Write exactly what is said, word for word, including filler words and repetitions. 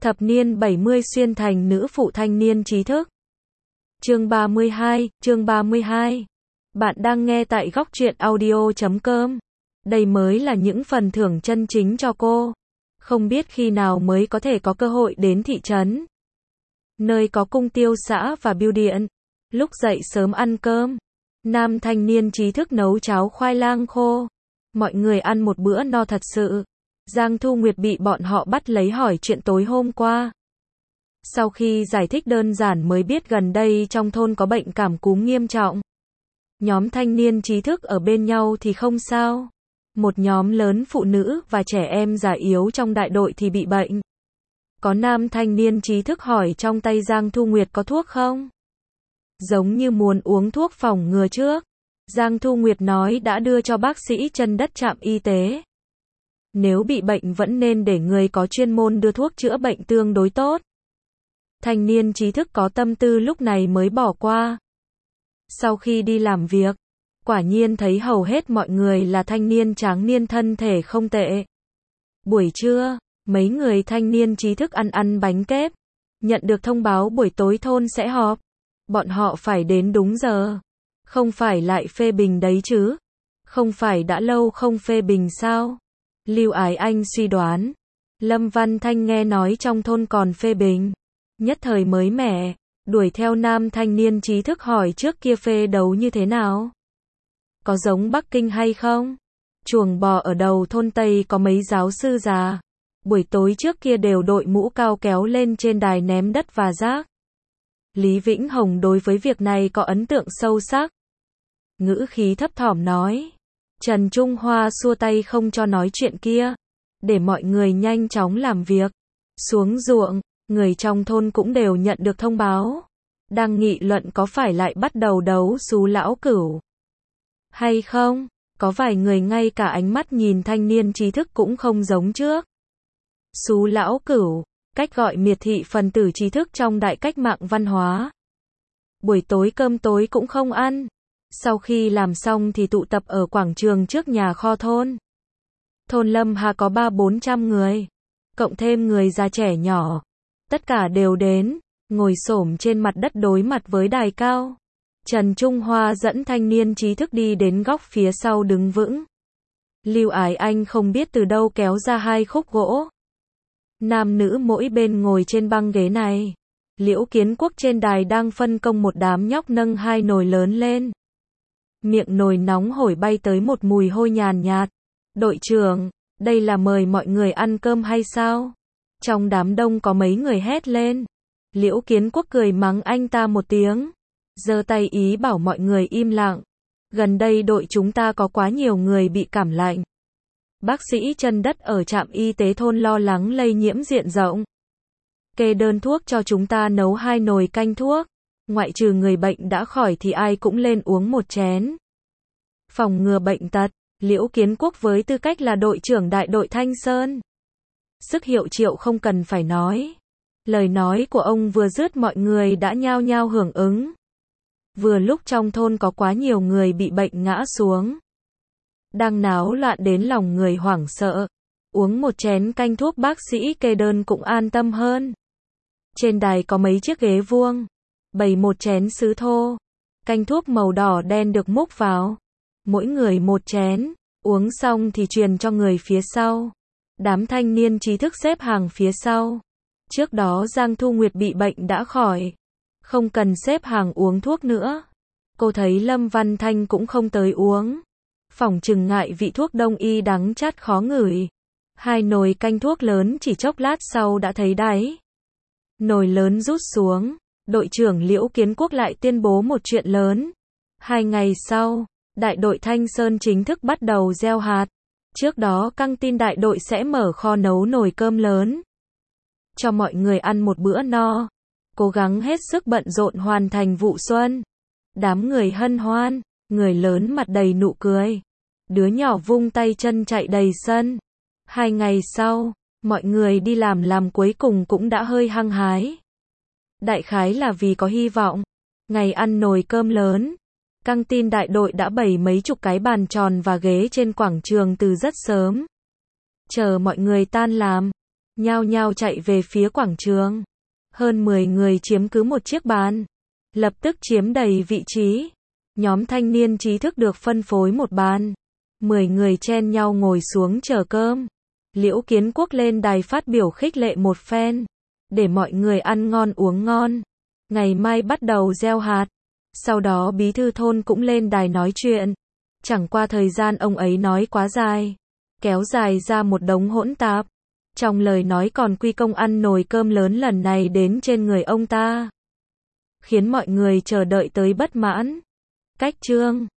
Thập niên bảy mươi xuyên thành nữ phụ thanh niên trí thức. Chương ba mươi hai, chương ba mươi hai. Bạn đang nghe tại góc truyện audio chấm com. Đây mới là những phần thưởng chân chính cho cô. Không biết khi nào mới có thể có cơ hội đến thị trấn, nơi có cung tiêu xã và bưu điện. Lúc dậy sớm ăn cơm, nam thanh niên trí thức nấu cháo khoai lang khô. Mọi người ăn một bữa no thật sự. Giang Thu Nguyệt bị bọn họ bắt lấy hỏi chuyện tối hôm qua. Sau khi giải thích đơn giản mới biết gần đây trong thôn có bệnh cảm cúm nghiêm trọng. Nhóm thanh niên trí thức ở bên nhau thì không sao. Một nhóm lớn phụ nữ và trẻ em già yếu trong đại đội thì bị bệnh. Có nam thanh niên trí thức hỏi trong tay Giang Thu Nguyệt có thuốc không? Giống như muốn uống thuốc phòng ngừa trước. Giang Thu Nguyệt nói đã đưa cho bác sĩ chân đất trạm y tế. Nếu bị bệnh vẫn nên để người có chuyên môn đưa thuốc chữa bệnh tương đối tốt. Thanh niên trí thức có tâm tư lúc này mới bỏ qua. Sau khi đi làm việc, quả nhiên thấy hầu hết mọi người là thanh niên tráng niên thân thể không tệ. Buổi trưa, mấy người thanh niên trí thức ăn ăn bánh kép. Nhận được thông báo buổi tối thôn sẽ họp. Bọn họ phải đến đúng giờ. Không phải lại phê bình đấy chứ. Không phải đã lâu không phê bình sao? Lưu Ái Anh suy đoán. Lâm Văn Thanh nghe nói trong thôn còn phê bình. Nhất thời mới mẻ, đuổi theo nam thanh niên trí thức hỏi trước kia phê đấu như thế nào? Có giống Bắc Kinh hay không? Chuồng bò ở đầu thôn Tây có mấy giáo sư già. Buổi tối trước kia đều đội mũ cao kéo lên trên đài ném đất và rác. Lý Vĩnh Hồng đối với việc này có ấn tượng sâu sắc. Ngữ khí thấp thỏm nói. Trần Trung Hoa xua tay không cho nói chuyện kia. Để mọi người nhanh chóng làm việc. Xuống ruộng, người trong thôn cũng đều nhận được thông báo. Đang nghị luận có phải lại bắt đầu đấu xú lão cửu hay không? Có vài người ngay cả ánh mắt nhìn thanh niên trí thức cũng không giống trước. Xú lão cửu, cách gọi miệt thị phần tử trí thức trong đại cách mạng văn hóa. Buổi tối cơm tối cũng không ăn. Sau khi làm xong thì tụ tập ở quảng trường trước nhà kho thôn. Thôn Lâm Hà có ba bốn trăm người. Cộng thêm người già trẻ nhỏ. Tất cả đều đến, ngồi xổm trên mặt đất đối mặt với đài cao. Trần Trung Hoa dẫn thanh niên trí thức đi đến góc phía sau đứng vững. Lưu Ái Anh không biết từ đâu kéo ra hai khúc gỗ. Nam nữ mỗi bên ngồi trên băng ghế này. Liễu Kiến Quốc trên đài đang phân công một đám nhóc nâng hai nồi lớn lên. Miệng nồi nóng hổi bay tới một mùi hôi nhàn nhạt. Đội trưởng, đây là mời mọi người ăn cơm hay sao? Trong đám đông có mấy người hét lên. Liễu Kiến Quốc cười mắng anh ta một tiếng. Giơ tay ý bảo mọi người im lặng. Gần đây đội chúng ta có quá nhiều người bị cảm lạnh. Bác sĩ chân đất ở trạm y tế thôn lo lắng lây nhiễm diện rộng. Kê đơn thuốc cho chúng ta nấu hai nồi canh thuốc. Ngoại trừ người bệnh đã khỏi thì ai cũng lên uống một chén. Phòng ngừa bệnh tật, Liễu Kiến Quốc với tư cách là đội trưởng đại đội Thanh Sơn. Sức hiệu triệu không cần phải nói. Lời nói của ông vừa dứt mọi người đã nhao nhao hưởng ứng. Vừa lúc trong thôn có quá nhiều người bị bệnh ngã xuống. Đang náo loạn đến lòng người hoảng sợ. Uống một chén canh thuốc bác sĩ kê đơn cũng an tâm hơn. Trên đài có mấy chiếc ghế vuông. Bày một chén sứ thô. Canh thuốc màu đỏ đen được múc vào. Mỗi người một chén. Uống xong thì truyền cho người phía sau. Đám thanh niên trí thức xếp hàng phía sau. Trước đó Giang Thu Nguyệt bị bệnh đã khỏi. Không cần xếp hàng uống thuốc nữa. Cô thấy Lâm Văn Thanh cũng không tới uống. Phỏng chừng ngại vị thuốc đông y đắng chát khó ngửi. Hai nồi canh thuốc lớn chỉ chốc lát sau đã thấy đáy. Nồi lớn rút xuống. Đội trưởng Liễu Kiến Quốc lại tuyên bố một chuyện lớn. Hai ngày sau, đại đội Thanh Sơn chính thức bắt đầu gieo hạt. Trước đó căng tin đại đội sẽ mở kho nấu nồi cơm lớn. Cho mọi người ăn một bữa no. Cố gắng hết sức bận rộn hoàn thành vụ xuân. Đám người hân hoan, người lớn mặt đầy nụ cười. Đứa nhỏ vung tay chân chạy đầy sân. Hai ngày sau, mọi người đi làm làm cuối cùng cũng đã hơi hăng hái. Đại khái là vì có hy vọng. Ngày ăn nồi cơm lớn. Căng tin đại đội đã bày mấy chục cái bàn tròn và ghế trên quảng trường từ rất sớm. Chờ mọi người tan làm. nhao nhao chạy về phía quảng trường. Hơn mười người chiếm cứ một chiếc bàn, lập tức chiếm đầy vị trí. Nhóm thanh niên trí thức được phân phối một bàn. Mười người chen nhau ngồi xuống chờ cơm. Liễu Kiến Quốc lên đài phát biểu khích lệ một phen, để mọi người ăn ngon uống ngon. Ngày mai bắt đầu gieo hạt. Sau đó bí thư thôn cũng lên đài nói chuyện. Chẳng qua thời gian ông ấy nói quá dài, kéo dài ra một đống hỗn tạp. Trong lời nói còn quy công ăn nồi cơm lớn lần này đến trên người ông ta, khiến mọi người chờ đợi tới bất mãn. Cách chương